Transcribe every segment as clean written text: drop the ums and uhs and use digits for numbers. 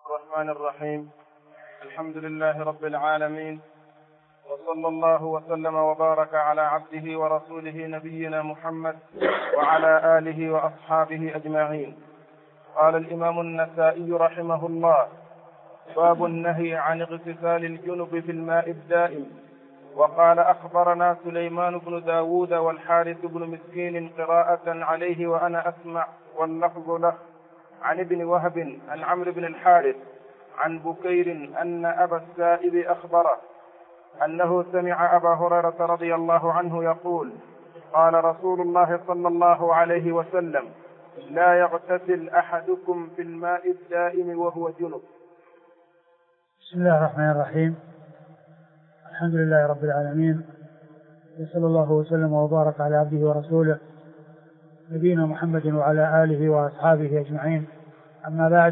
الرحمن الرحيم. الحمد لله رب العالمين، وصلى الله وسلم وبارك على عبده ورسوله نبينا محمد وعلى آله وأصحابه أجمعين. قال الإمام النسائي رحمه الله: باب النهي عن اغتسال الجنب في الماء الدائم. وقال: أخبرنا سليمان بن داود والحارث بن مسكين قراءة عليه وأنا أسمع واللفظ له، عن ابن وهب عن عمرو بن الحارث عن بكير أن أبا السائب أخبره أنه سمع أبا هريرة رضي الله عنه يقول: قال رسول الله صلى الله عليه وسلم: لا يغتسل أحدكم في الماء الدائم وهو جنب. بسم الله الرحمن الرحيم. الحمد لله رب العالمين، وصلى الله وسلم وبارك على عبده ورسوله نبينا محمد وعلى آله وأصحابه أجمعين. أما بعد،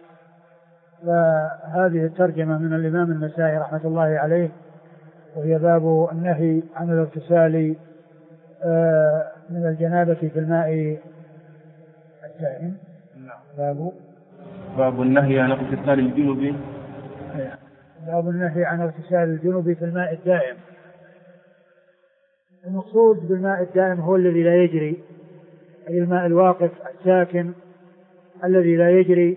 فهذه الترجمة من الإمام النسائي رحمة الله عليه، وهي باب النهي عن الاغتسال من الجنابة في الماء الدائم. باب النهي عن اغتسال الجنب. باب النهي عن اغتسال الجنب في الماء الدائم. المقصود بالماء الدائم هو الذي لا يجري، أي الماء الواقف الساكن الذي لا يجري،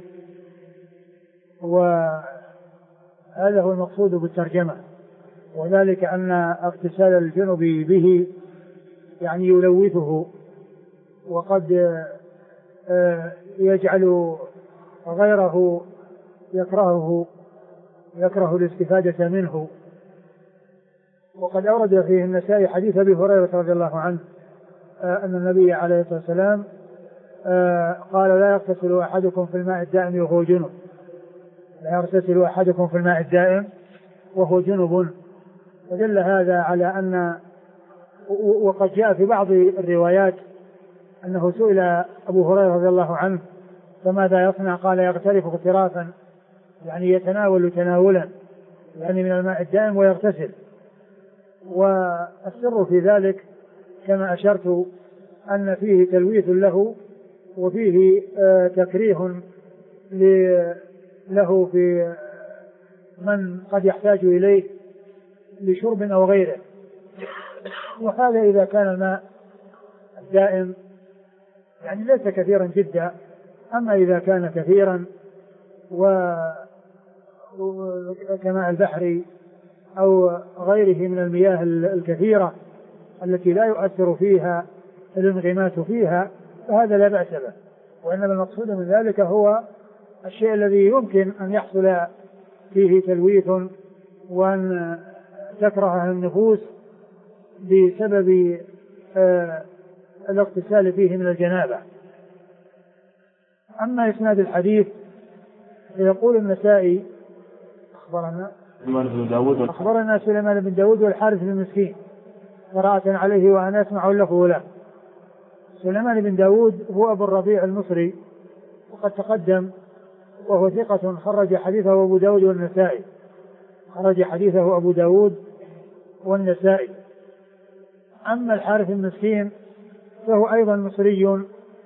وهذا هو المقصود بالترجمة. وذلك أن اغتسال الجنب به يعني يلوثه، وقد يجعل غيره يكره الاستفادة منه. وقد أورد فيه النسائي حديث أبي هريرة رضي الله عنه أن النبي عليه الصلاة والسلام قال: لا يغتسل أحدكم في الماء الدائم وهو جنب. لا يغتسل أحدكم في الماء الدائم وهو جنب. ودل هذا على أن، وقد جاء في بعض الروايات أنه سئل أبو هريرة رضي الله عنه: فماذا يصنع؟ قال: يغترف اغترافا، يعني يتناول تناولا يعني من الماء الدائم ويغتسل. والسر في ذلك كما أشرت أن فيه تلويث له، وفيه تكريه له في من قد يحتاج إليه لشرب أو غيره. وهذا إذا كان الماء الدائم يعني ليس كثيرا جدا. أما إذا كان كثيرا وكماء البحر أو غيره من المياه الكثيرة التي لا يؤثر فيها الانغماس فيها، فهذا لا بأس به. وإنما المقصود من ذلك هو الشيء الذي يمكن أن يحصل فيه تلويث وأن تكرهه النفوس بسبب الاغتسال فيه من الجنابة. أما إسناد الحديث يقول النسائي: أخبرنا سليمان بن داود والحارث بن مسكين قراءة عليه وأنا أسمع له له. سليمان بن داود هو أبو الربيع المصري، وقد تقدم، وهو ثقة خرج حديثه أبو داود والنسائي. خرج حديثه أبو داود والنسائي. أما الحارث المسكين فهو أيضا مصري،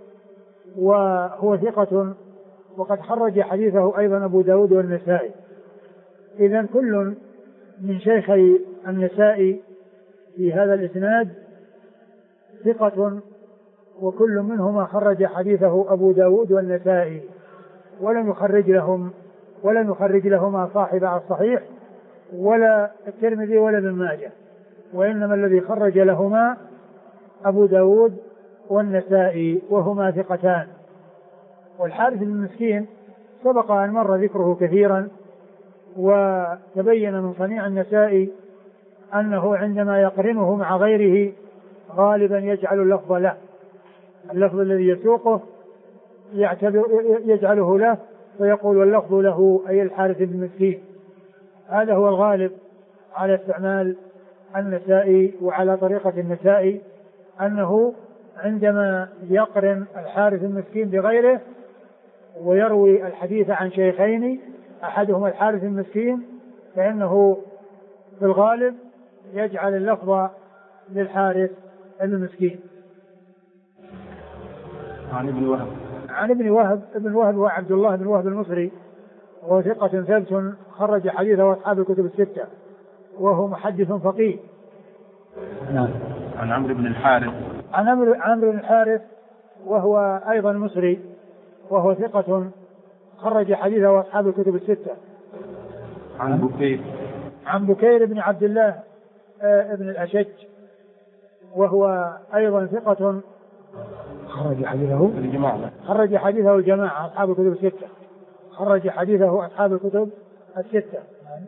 وهو ثقة، وقد خرج حديثه أيضا أبو داود والنسائي. إذن كل من شيخي النسائي في هذا الإسناد ثقة، وكل منهما خرج حديثه أبو داود والنسائي، ولم يخرج لهما صاحب الصحيح ولا الترمذي ولا ابن ماجه، وإنما الذي خرج لهما أبو داود والنسائي، وهما ثقتان. والحارث المسكين سبق أن مر ذكره كثيرا، وتبين من صنيع النسائي أنه عندما يقرنه مع غيره غالبا يجعل اللفظ له، اللفظ الذي يسوقه يجعله له، ويقول واللفظ له، أي الحارث المسكين. هذا هو الغالب على استعمال النسائي وعلى طريقة النسائي، أنه عندما يقرن الحارث المسكين بغيره ويروي الحديث عن شيخين أحدهما الحارث المسكين، فإنه في الغالب يجعل اللفظ للحارث المسكين. عن ابن وهب. ابن وهب هو عبد الله بن وهب المصري، وهو ثقة ثبت خرج حديثه أصحاب الكتب الستة، وهو محدث فقيه. نعم. عن عمرو بن الحارث. عن عمرو بن الحارث وهو أيضا مصري، وهو ثقة خرج حديثه أصحاب الكتب الستة. عن بكير بن عبد الله ابن الأشج، وهو أيضا ثقة خرج حديثه الجماعة أصحاب الكتب الستة. خرج حديثه أصحاب الكتب الستة.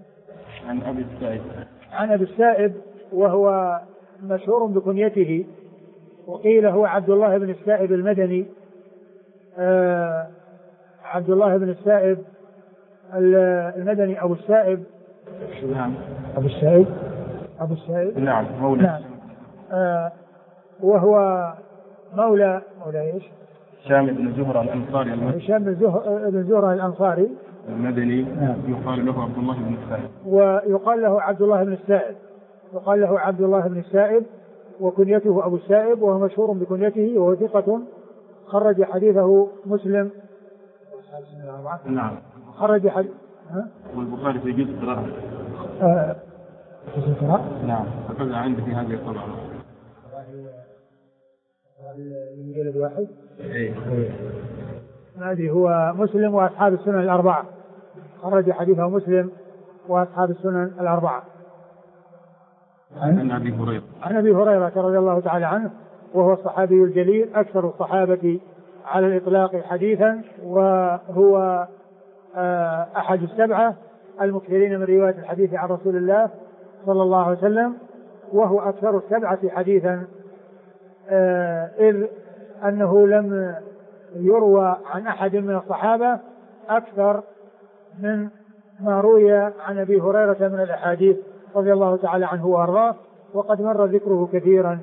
عن أبي السائب وهو مشهور بكنيته، وقيل هو عبد الله بن السائب المدني. عبد الله بن السائب المدني أبو السائب. نعم. أبو السائب. نعم. مولى. نعم. وهو مولى إيش؟ هشام بن زهرة الأنصاري. هشام بن زهرة الأنصاري المدني. يقال له عبد الله بن السائب. ويقال له عبد الله بن السائب. وكنيته أبو السائب، وهو مشهور بكنيته، وهو ثقة خرج حديثه مسلم. نعم. خرج حديث. والبخاري في جزء قراءة. نعم. فكذا عندي في هذه الطبعة. المجلد واحد. إيه. ما أدري. هو مسلم وأصحاب السنن الأربعة. خرج حديثه مسلم وأصحاب السنن الأربعة. عن أبي هريرة رضي الله تعالى عنه، وهو الصحابي الجليل أكثر الصحابة على الإطلاق حديثا، وهو أحد السبعة المكثرين من رواية الحديث عن رسول الله صلى الله عليه وسلم، وهو أكثر السبعة حديثا، إذ أنه لم يروى عن أحد من الصحابة أكثر من ما روي عن أبي هريرة من الأحاديث رضي الله تعالى عنه وأرضاه، وقد مر ذكره كثيرا.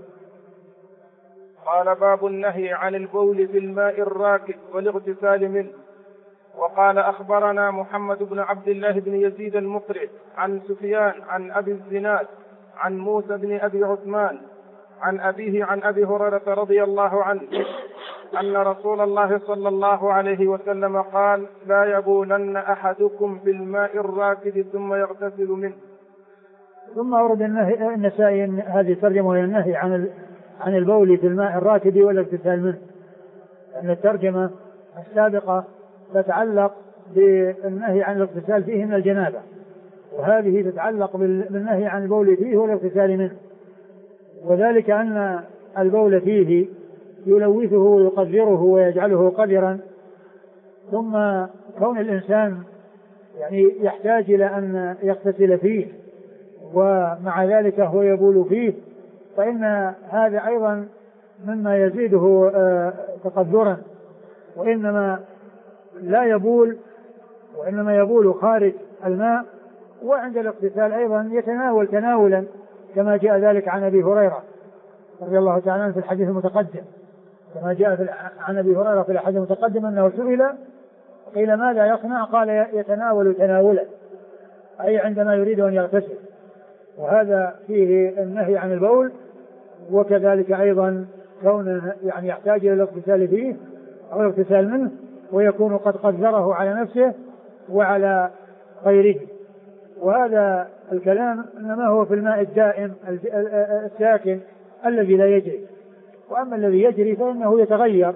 قال: باب النهي عن البول في الماء الراكد والاغتسال منه. وقال: أخبرنا محمد بن عبد الله بن يزيد المقرئ عن سفيان عن أبي الزناد عن موسى بن أبي عثمان عن أبيه عن أبي هريرة رضي الله عنه أن رسول الله صلى الله عليه وسلم قال: لا يبولن أحدكم في الماء الراكد ثم يغتسل منه. ثم ورد النسائي هذه الترجمة وهي النهي عن البول في الماء الراكد والاغتسال منه، أن الترجمة السابقة تتعلق بالنهي عن الاغتسال فيه من الجنابة، وهذه تتعلق بالنهي عن البول فيه والاغتسال منه، وذلك أن البول فيه يلوثه ويقذره ويجعله قذرا، ثم كون الإنسان يعني يحتاج إلى أن يغتسل فيه ومع ذلك هو يبول فيه، فإن هذا أيضا مما يزيده تقذرا، وإنما لا يبول وإنما يبول خارج الماء، وعند الاغتسال أيضا يتناول تناولا كما جاء ذلك عن أبي هريرة رضي الله تعالى عنه في الحديث المتقدم، كما جاء عن أبي هريرة في الحديث المتقدم أنه سئل قيل ماذا يصنع؟ قال: يتناول تناولا، أي عندما يريد أن يغتسل، وهذا فيه النهي عن البول، وكذلك أيضا كونه يعني يحتاج إلى الاغتسال فيه أو الاغتسال منه، ويكون قد قدره على نفسه وعلى غيره. وهذا الكلام إنما هو في الماء الدائم الساكن الذي لا يجري، وأما الذي يجري فإنه يتغير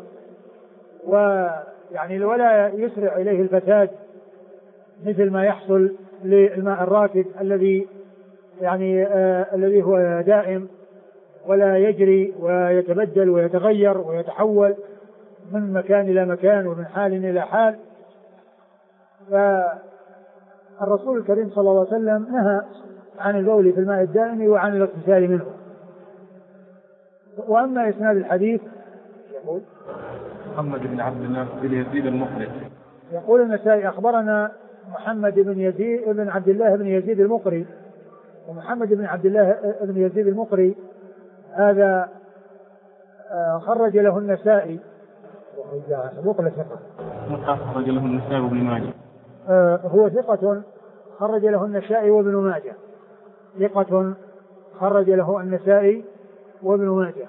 ويعني ولا يسرع إليه الفساد مثل ما يحصل للماء الراكد الذي يعني الذي هو دائم ولا يجري ويتبدل ويتغير ويتحول من مكان إلى مكان ومن حال إلى حال. فالرسول الكريم صلى الله عليه وسلم نهى عن البول في الماء الدائم وعن الاغتسال منه. وأما إسناد الحديث يقول محمد بن عبد الله بن يزيد المقرئ، يقول النسائي: أخبرنا محمد بن عبد الله بن يزيد المقرئ. ومحمد بن عبد الله بن يزيد المقرئ هذا خرج له النسائي خرج له النسائي وابن ماجه. هو ثقة خرج له النسائي وابن ماجه، ثقة خرج له النسائي وابن ماجه.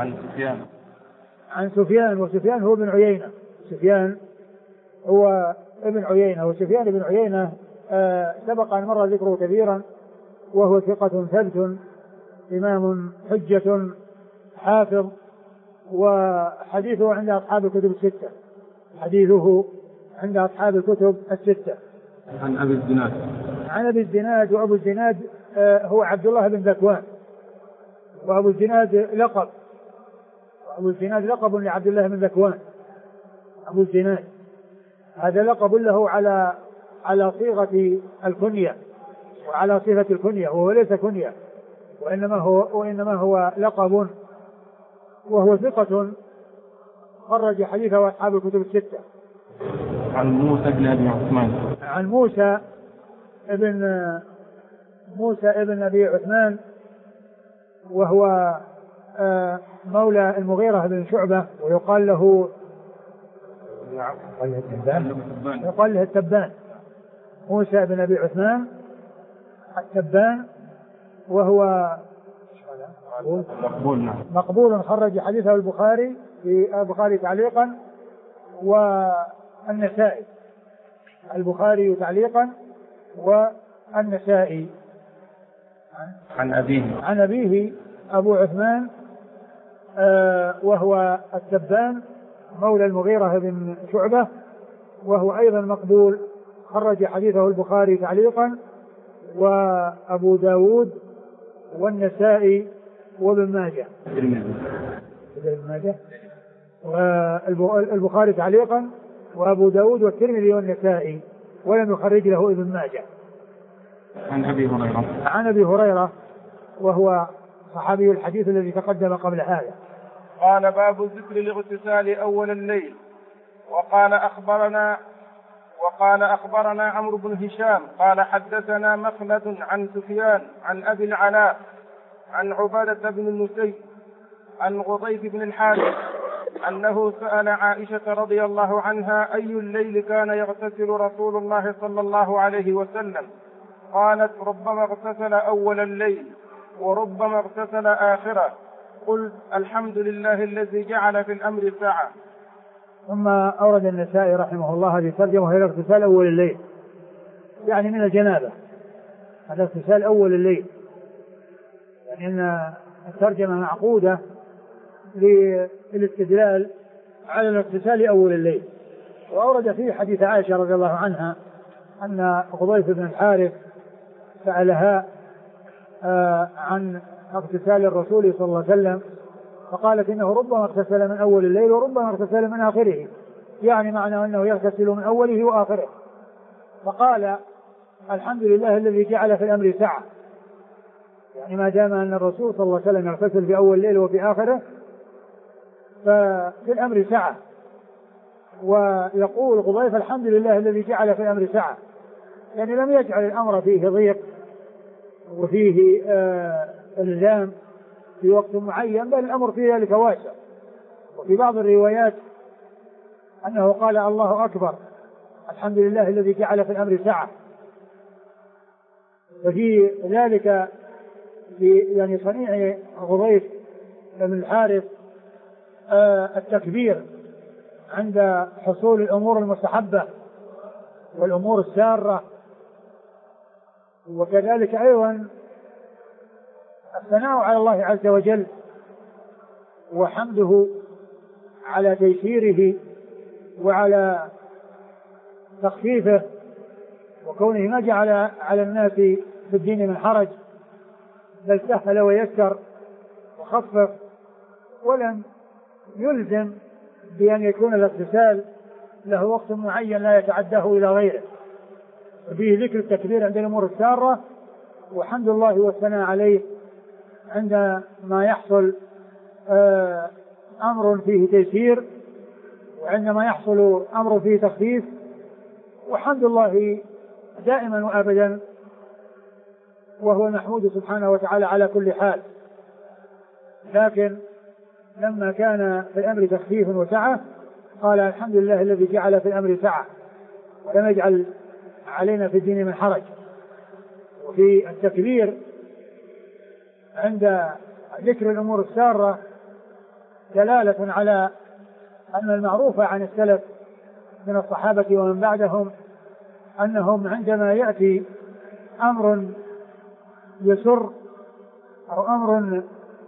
عن سفيان. وسفيان هو بن عيينة. سفيان هو ابن عيينة. وسفيان بن عيينة سبق أن مر ذكره كثيرا، وهو ثقة ثبت إمام حجة حافظ، وحديثه عند أصحاب الكتب الستة. حديثه عند أصحاب الكتب الستة. عن أبي الزناد. عن أبي الزناد. وأبو الزناد هو عبد الله بن ذكوان، وأبو الزناد لقب. وأبو الزناد لقب لعبد الله بن ذكوان. أبو الزناد هذا لقب له على صيغة الكنية وعلى صفة الكنية، وهو ليس كنية، وإنما هو لقب، وهو ثقة خرج حديثه أصحاب الكتب الستة. عن موسى بن أبي عثمان. عن موسى ابن أبي عثمان، وهو مولى المغيرة بن شعبة، ويقال له التبان. موسى بن أبي عثمان التبان، وهو مقبول خرج حديثه البخاري في البخاري تعليقا والنسائي. البخاري تعليقا والنسائي. عن أبيه أبو عثمان وهو التبان مولى المغيرة بن شعبة، وهو أيضا مقبول خرج حديثه البخاري تعليقا وأبو داود والنسائي وابن ماجه. والبخاري تعليقا وأبو داود والترمذي والنسائي، ولم يخرج له ابن ماجه. عن أبي هريرة وهو صحابي الحديث الذي تقدم قبل هذا. قال: باب ذكر الاغتسال أول الليل. وقال أخبرنا عمرو بن هشام قال حدثنا مخلد عن سفيان عن أبي العلاء عن عبادة بن النسي عن غضيف بن الحارث أنه سأل عائشة رضي الله عنها أي الليل كان يغتسل رسول الله صلى الله عليه وسلم؟ قالت: ربما اغتسل أول الليل وربما اغتسل آخره. قلت: الحمد لله الذي جعل في الأمر ساعة. ثم أورد النسائي رحمه الله هذه الترجمة، وهي اغتسال أول الليل، يعني من الجنابة. هذا اغتسال أول الليل، يعني أن الترجمة معقودة للاستدلال على الاغتسال أول الليل. وأورد فيه حديث عائشة رضي الله عنها أن غضيف بن الحارث سألها عن اغتسال الرسول صلى الله عليه وسلم، فقالت إنه ربما اغتسل من أول الليل وربما اغتسل من آخره، يعني معنى أنه يغتسل من أوله وآخره. فقال: الحمد لله الذي جعل في الأمر سعة، يعني ما دام أن الرسول صلى الله عليه وسلم يغتسل في أول الليل وفي آخره ففي الأمر سعة. ويقول غضيف: الحمد لله الذي جعل في الأمر سعة، يعني لم يجعل الأمر فيه ضيق وفيه إلزام في وقت معين، بل الأمر في ذلك واسع. وفي بعض الروايات أنه قال: الله أكبر، الحمد لله الذي جعل في الأمر سعة. وفي ذلك في يعني صنيع غضيف بن الحارث التكبير عند حصول الأمور المستحبة والأمور السارة، وكذلك أيضا الثناء على الله عز وجل وحمده على تيسيره وعلى تخفيفه، وكونه ما جعل على الناس في الدين من حرج، بل سهل ويسر وخفف، ولم يلزم بأن يكون الاغتسال له وقت معين لا يتعداه إلى غيره. وفيه ذكر التكبير عند الأمور السارة، وحمد الله والثناء عليه عندما يحصل أمر فيه تيسير، وعندما يحصل أمر فيه تخفيف، وحمد الله دائما وأبدا، وهو المحمود سبحانه وتعالى على كل حال. لكن لما كان في الأمر تخفيف وسعة قال: الحمد لله الذي جعل في الأمر سعة ولم يجعل علينا في الدين من حرج. وفي التكبير عند ذكر الأمور السارة دلالة على أن المعروف عن السلف من الصحابة ومن بعدهم أنهم عندما يأتي أمر يسر أو أمر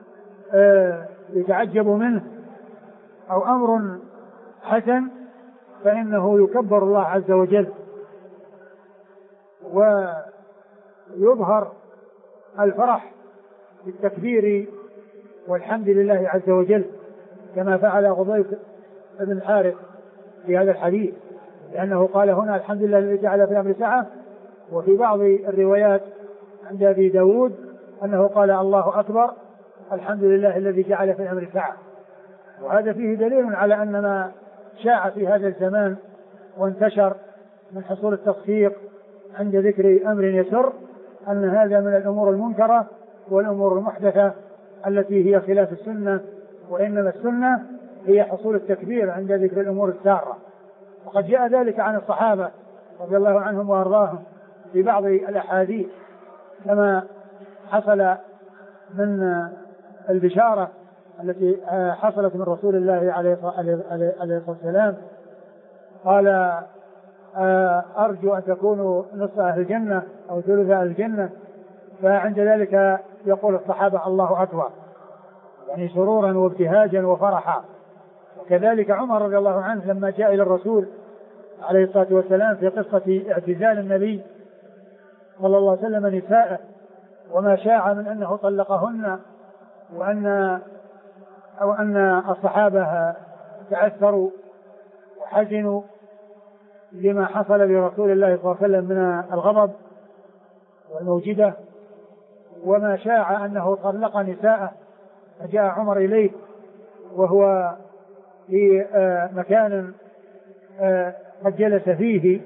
يتعجب منه أو أمر حسن فإنه يكبر الله عز وجل ويظهر الفرح بالتكبير والحمد لله عز وجل كما فعل غضيف بن الحارث في هذا الحديث، لأنه قال هنا الحمد لله الذي جعل في الأمر سعة. وفي بعض الروايات عند أبي داود أنه قال الله أكبر الحمد لله الذي جعل في الأمر سعة. وهذا فيه دليل على أن ما شاع في هذا الزمان وانتشر من حصول التصفيق عند ذكر أمر يسر أن هذا من الأمور المنكرة والأمور المحدثة التي هي خلاف السنة، وإنما السنة هي حصول التكبير عند ذكر الأمور السارة. وقد جاء ذلك عن الصحابة رضي الله عنهم وأرضاهم في بعض الأحاديث كما حصل من البشارة التي حصلت من رسول الله عليه الصلاة والسلام قال أرجو أن تكونوا نصف أهل الجنة أو ثلث أهل الجنة، فعند ذلك يقول الصحابة الله أكبر، يعني سرورا وابتهاجا وفرحا. وكذلك عمر رضي الله عنه لما جاء إلى الرسول عليه الصلاة والسلام في قصة اعتزال النبي صلى الله عليه وسلم نساءه وما شاع من أنه طلقهن وأن الصحابة تعثروا وحزنوا لما حصل لرسول الله صلى الله عليه وسلم من الغضب والموجدة، وما شاع أنه طلق نساءه، فجاء عمر إليه وهو في مكان قد جلس فيه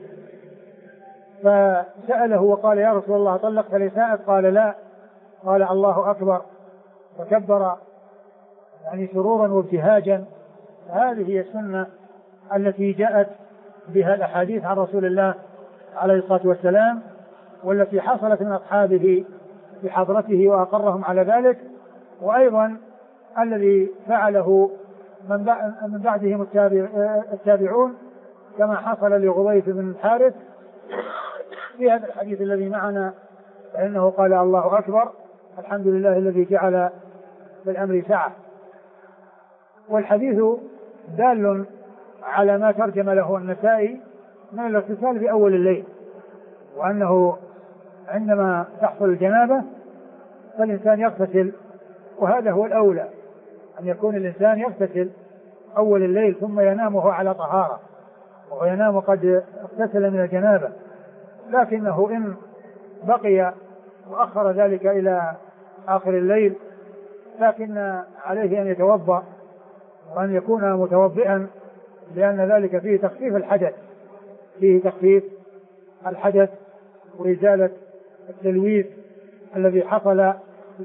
فسأله وقال يا رسول الله طلقت نساءك؟ قال لا. قال الله أكبر، فكبر يعني سرورا وابتهاجا. هذه هي السنة التي جاءت بها الأحاديث عن رسول الله عليه الصلاة والسلام، والتي حصلت من أصحابه بحضرته وأقرهم على ذلك، وأيضا الذي فعله من بعدهم التابعون كما حصل لغضيف بن الحارث في هذا الحديث الذي معنا، فإنه قال الله أكبر الحمد لله الذي جعل في الأمر سعة. والحديث دال على ما ترجم له النسائي من الاغتسال في أول الليل، وأنه عندما تحصل الجنابة فالإنسان يغتسل، وهذا هو الأولى أن يكون الإنسان يغتسل أول الليل ثم ينام وهو على طهارة، وهو ينام قد اغتسل من الجنابة. لكنه إن بقي وأخر ذلك إلى آخر الليل لكن عليه أن يتوضأ وأن يكون متوضئا، لأن ذلك فيه تخفيف الحدث، فيه تخفيف الحدث وإزالة التلويث الذي حصل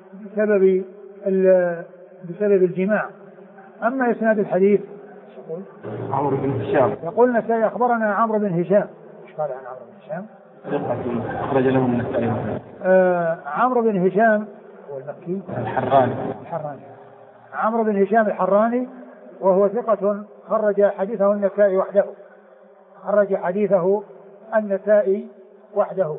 بسبب الجماع. أما إسناد الحديث عمرو بن هشام يقول النسائي أخبرنا عمرو بن هشام. ايش قال عن عمرو بن هشام؟ أخرج له النسائي. عمرو بن هشام هو المكي الحراني. عمرو بن هشام الحراني، وهو ثقة خرج حديثه النسائي وحده. خرج حديثه النسائي وحده.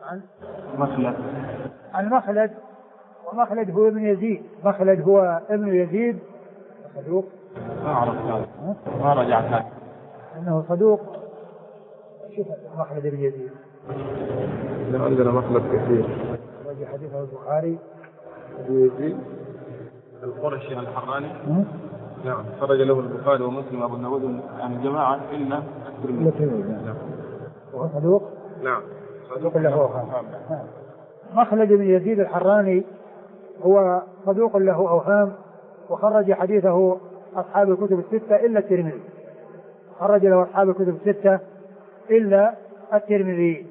عن مخلد، ومخلد هو ابن يزيد. مخلد هو ابن يزيد صدوق. ما أعرف هذا، ما رجعت هذا أنه صدوق. شوف مخلد ابن يزيد. لا عندنا مخلد كثير. خرج حديثه البخاري. ابن يزيد القرشي الحراني. نعم خرج له البخاري ومسلم وابو داود يعني جماعة إلا الترمذي. نعم. وهو صدوق. نعم صدوق له أوهام. مخلد بن يزيد الحراني هو صدوق له أوهام، وخرج حديثه أصحاب الكتب الستة إلا الترمذي. خرج له أصحاب الكتب الستة إلا الترمذي.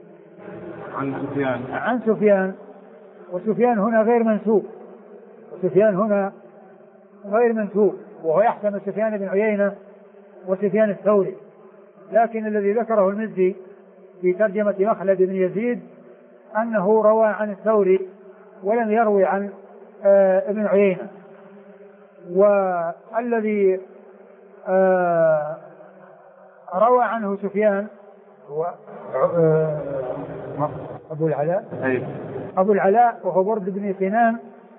عن سفيان. وسفيان هنا غير منسوب. وهو يحتمل سفيان بن عيينة وسفيان الثوري، لكن الذي ذكره المزي في ترجمة مخلد بن يزيد أنه روى عن الثوري ولم يروي عن ابن عيينة. والذي روى عنه سفيان هو أبو العلاء. أبو العلاء وهو برد بن سنان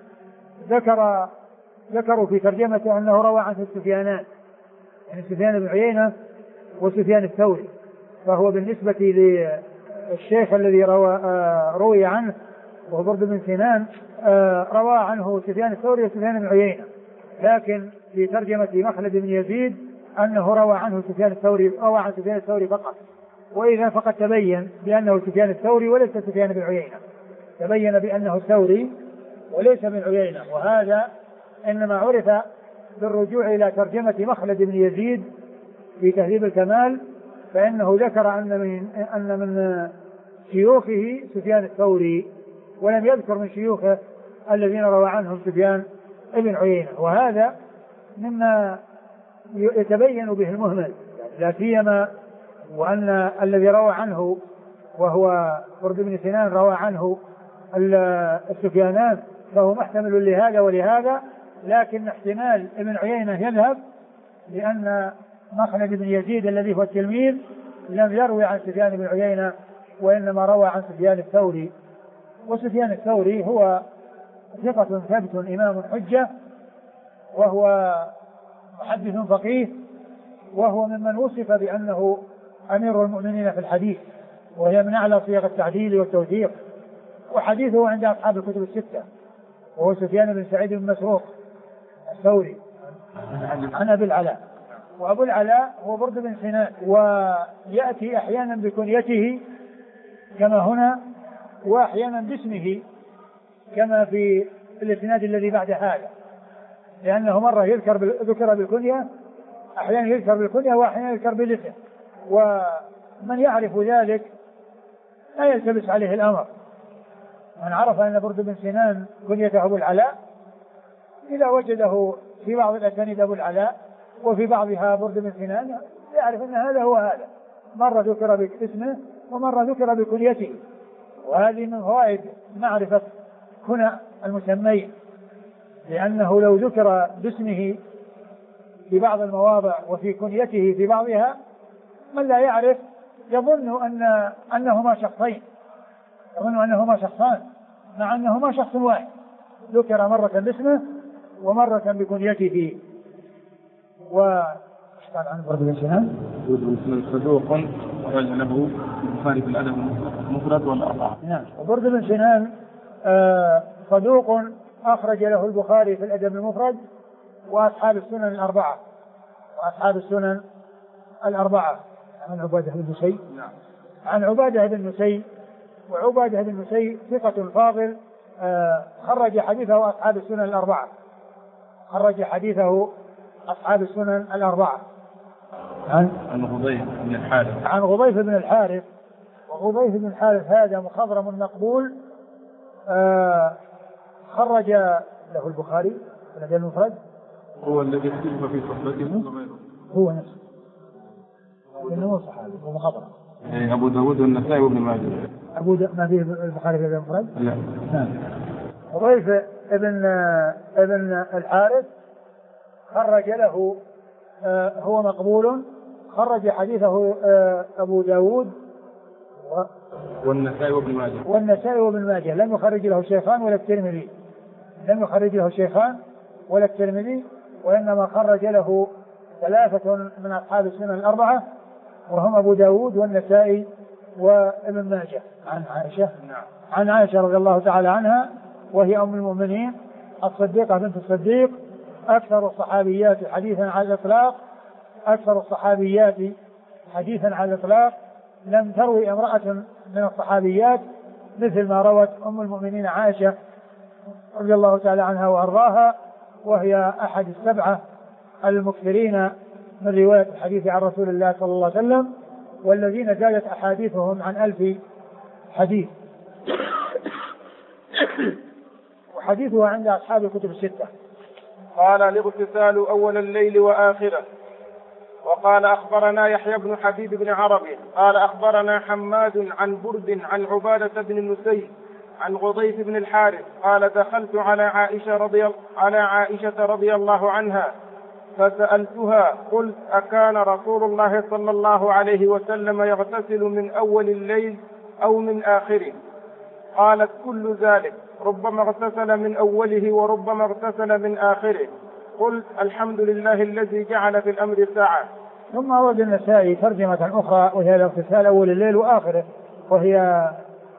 ذكروا في ترجمته أنه روى عنه السفيانان، يعني سفيان بن عيينة وسفيان الثوري، فهو بالنسبة للشيخ الذي روي عنه وهو برد بن سنان روى عنه سفيان الثوري وسفيان بن عيينة، لكن في ترجمة مخلد بن يزيد أنه روى عنه سفيان الثوري فقط، وإذا فقد تبين بأنه سفيان الثوري وليس سفيان بن عيينة، تبين بأنه الثوري وليس بن عيينة، وهذا إنما عرف بالرجوع إلى ترجمة مخلد بن يزيد في تهذيب الكمال، فإنه ذكر أن من شيوخه سفيان الثوري، ولم يذكر من شيوخه الذين روى عنهم سفيان بن عيينة، وهذا مما يتبين به المهمل، لا سيما وأن الذي روى عنه وهو برد بن سنان روى عنه السفيانان، فهو محتمل لهذا ولهذا، لكن احتمال ابن عيينة يذهب لأن مخلد بن يزيد الذي هو التلميذ لم يروي عن سفيان بن عيينة، وإنما روى عن سفيان الثوري، وسفيان الثوري هو ثقة ثبت إمام حجة، وهو محدث فقيه، وهو ممن وصف بأنه أمير المؤمنين في الحديث، وهي من أعلى صيغ التعديل والتوثيق، وحديثه عند أصحاب الكتب الستة، وهو سفيان بن سعيد بن مسروق الثوري عن أبي العلاء، وأبو العلاء هو برد بن سنان، ويأتي أحيانا بكنيته كما هنا، وأحيانا باسمه كما في الإسناد الذي بعد هذا، لأنه مرة ذكر بالكنية، أحيانا يذكر بالكنية وأحيانا يذكر بالاسم، ومن يعرف ذلك لا يلتبس عليه الأمر. من عرف أن برد بن سنان كنيته أبو العلاء إذا وجده في بعض الأسانيد أبو العلاء وفي بعضها برد بن سنان يعرف أن هذا هو هذا، مرة ذكر باسمه ومرة ذكر بكنيته، وهذه من فوائد معرفة كنى المسمين، لأنه لو ذكر باسمه في بعض المواضع وفي كنيته في بعضها، من لا يعرف يظن أنهما شخصين، يظن أنهما شخصان، مع أنهما شخص واحد، ذكر مرة باسمه ومرة بكنيته. واشتغل عن برد بن سنان صدوق أخرج له البخاري في الأدب المفرد والأربعة. نعم، وبرد بن سنان صدوق أخرج له البخاري في الأدب المفرد وأصحاب السنن الأربعة. عن عبادة بن نسي. نعم. عن عبادة بن نسي، وعبادة بن نسي ثقة فاضل، خرج حديثه أصحاب السنن الأربعة. عن غضيف بن الحارث. وغضيف بن الحارث هذا مخضرم مقبول، خرج له البخاري في الأدب المفرد. هو الذي اختلف في صحبته هو نفسه، إنه صحابي ومخضرم. أبو داود والنسائي وابن ماجه. ما فيه البخاري في الأدب المفرد؟ لا. غضيف ابن الحارث خرج له، هو مقبول، خرج حديثه أبو داود والنسائي وابن ماجه. لم يخرج له الشيخان ولا الترمذي، وإنما خرج له 3 من أصحاب السنن الأربعة، وهم أبو داود والنسائي وابن ماجه. عن عائشة رضي الله تعالى عنها، وهي أم المؤمنين الصديقة بنت الصديق، أكثر الصحابيات حديثا على الإطلاق، لم تروي امرأة من الصحابيات مثل ما روت أم المؤمنين عائشة رضي الله تعالى عنها وأرضاها، وهي أحد 7 المكثرين من رواية الحديث عن رسول الله صلى الله عليه وسلم، والذين زادت أحاديثهم عن 1000 حديث، وحديثها عند أصحاب الكتب الستة. قال الاغتسال أول الليل وآخره. وقال أخبرنا يحيى بن حبيب بن عربي قال أخبرنا حماد عن برد عن عبادة بن النسي عن غضيف بن الحارث قال دخلت على عائشة رضي الله عنها فسألتها قلت: أكان رسول الله صلى الله عليه وسلم يغتسل من أول الليل أو من آخره؟ قالت: كل ذلك، ربما اغتسل من أوله وربما اغتسل من آخره. قلت: الحمد لله الذي جعل في الأمر ساعة. ثم ورد النسائي ترجمة أخرى وهي الاغتسال أول الليل وآخره، وهي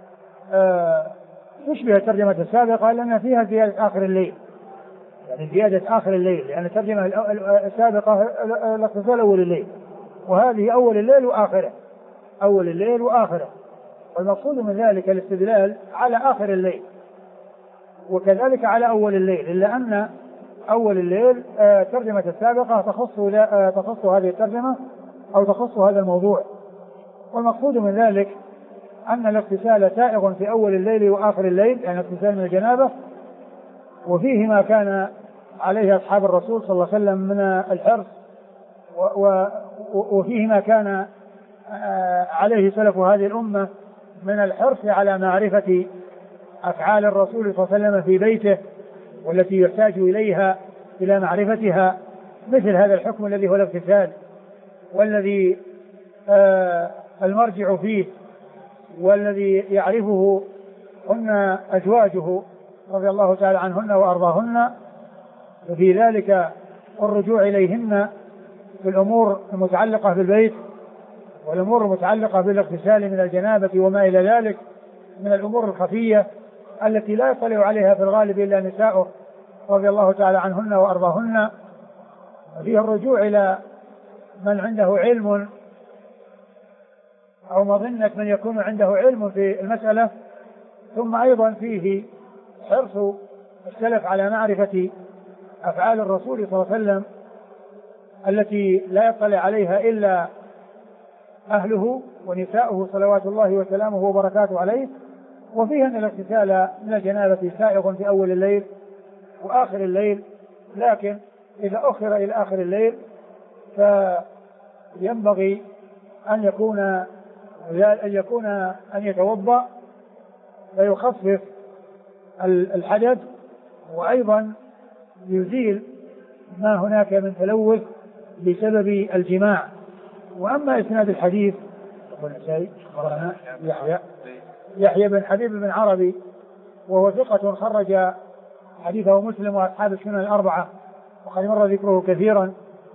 تشبه الترجمة السابقة لأن فيها زيادة آخر الليل، يعني زيادة آخر الليل، لأن الترجمة السابقة الاغتسال أول الليل، وهذه أول الليل وآخره، أول الليل وآخره. والمقصود من ذلك الاستدلال على آخر الليل وكذلك على أول الليل، إلا أن أول الليل ترجمة السابقة تخص هذه الترجمة أو تخص هذا الموضوع. والمقصود من ذلك أن الاغتسال سائغ في أول الليل وآخر الليل، يعني اغتسال من الجنابة، وفيه ما كان عليه أصحاب الرسول صلى الله عليه وسلم من الحرص، وفيه ما كان عليه سلف هذه الأمة من الحرص على معرفة أفعال الرسول صلى الله عليه وسلم في بيته والتي يحتاج إليها إلى معرفتها، مثل هذا الحكم الذي هو الاغتسال، والذي المرجع فيه والذي يعرفه هن أزواجه رضي الله تعالى عنهن وأرضاهن، وفي ذلك الرجوع إليهن في الأمور المتعلقة بالبيت والأمور المتعلقة بالاغتسال من الجنابة وما إلى ذلك من الأمور الخفية التي لا يطلع عليها في الغالب إلا نساؤه رضي الله تعالى عنهن وأرضاهن. فيه الرجوع إلى من عنده علم أو مظنة من يكون عنده علم في المسألة، ثم أيضا فيه حرص السلف على معرفة أفعال الرسول صلى الله عليه وسلم التي لا يطلع عليها إلا أهله ونساؤه صلوات الله وسلامه وبركاته عليه. وفيه أن الاغتسال من الجنابة سائغ في أول الليل وآخر الليل، لكن إذا أخر إلى آخر الليل فينبغي أن يتوضأ ويخفف الحدث، وأيضا يزيل ما هناك من تلوث بسبب الجماع. وأما إسناد الحديث يحيى بن حبيب بن عربي وهو ثقة خرج حديثه مسلم وأصحاب السنن الأربعة، وقد مر ذكره كثيرا،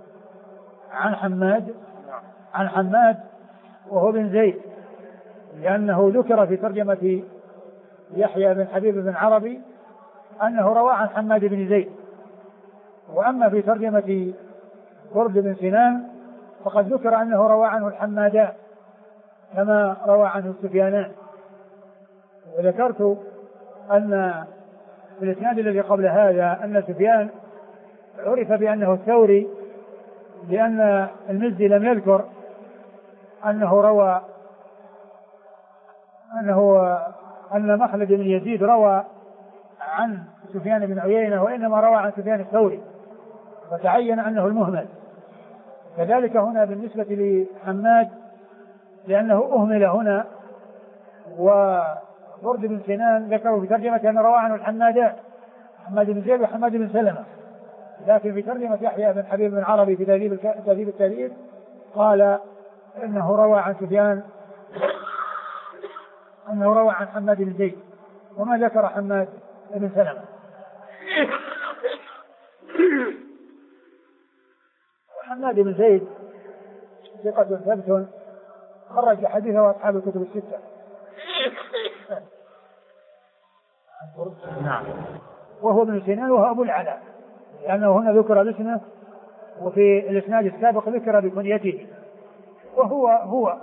عن حماد وهو بن زيد، لأنه ذكر في ترجمة يحيى بن حبيب بن عربي أنه روى عن حماد بن زيد. وأما في ترجمة برد بن سنان فقد ذكر أنه روى عنه الحمادان كما روى عنه السفيانان. وذكرت أن في الإسناد الذي قبل هذا أن سفيان عرف بأنه الثوري، لأن المزي لم يذكر أن مخلد بن يزيد روى عن سفيان بن عيينة، وإنما روى عن سفيان الثوري، فتعين أنه المهمل. كذلك هنا بالنسبة لحماد لأنه أهمل هنا، وبرد بن سنان ذكروا في ترجمة أن روى عنه الحمادان، حماد بن زيد وحماد بن سلمة، لكن في ترجمة يحيى بن حبيب بن عربي في تهذيب التهذيب قال إنه روى عن سفيان، أنه روى عن حماد بن زيد، وما ذكر حماد بن سلمة. وحماد بن زيد ثقة ثبت خرج حديثه أصحاب الكتب الستة. نعم. وهو ابن سنان وهو أبو العلاء، لأنه هنا ذكر الاسم، وفي الإسناد السابق ذكر بكنيته، وهو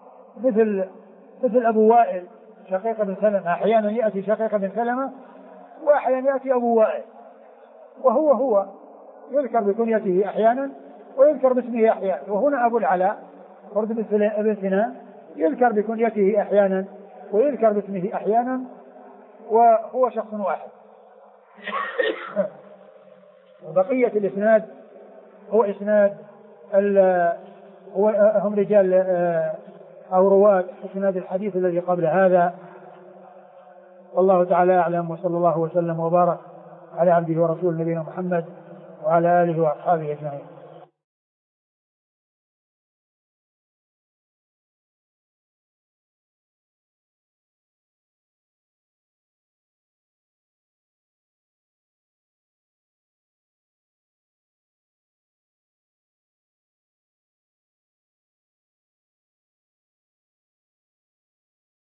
مثل أبو وائل شقيق بن سلمة، أحيانا يأتي شقيق بن سلمة وأحيانا يأتي أبو وائل، وهو يذكر بكنيته أحيانا ويذكر باسمه أحيانا. وهنا أبو العلاء برد بن سنان يذكر بكنيته أحيانا ويذكر باسمه أحيانا، وهو شخص واحد. وبقية الإسناد هو إسناد هم رجال أو رواة إسناد الحديث الذي قبل هذا. والله تعالى أعلم، وصلى الله وسلم وبارك على عبده ورسوله نبينا محمد وعلى آله وأصحابه أجمعين.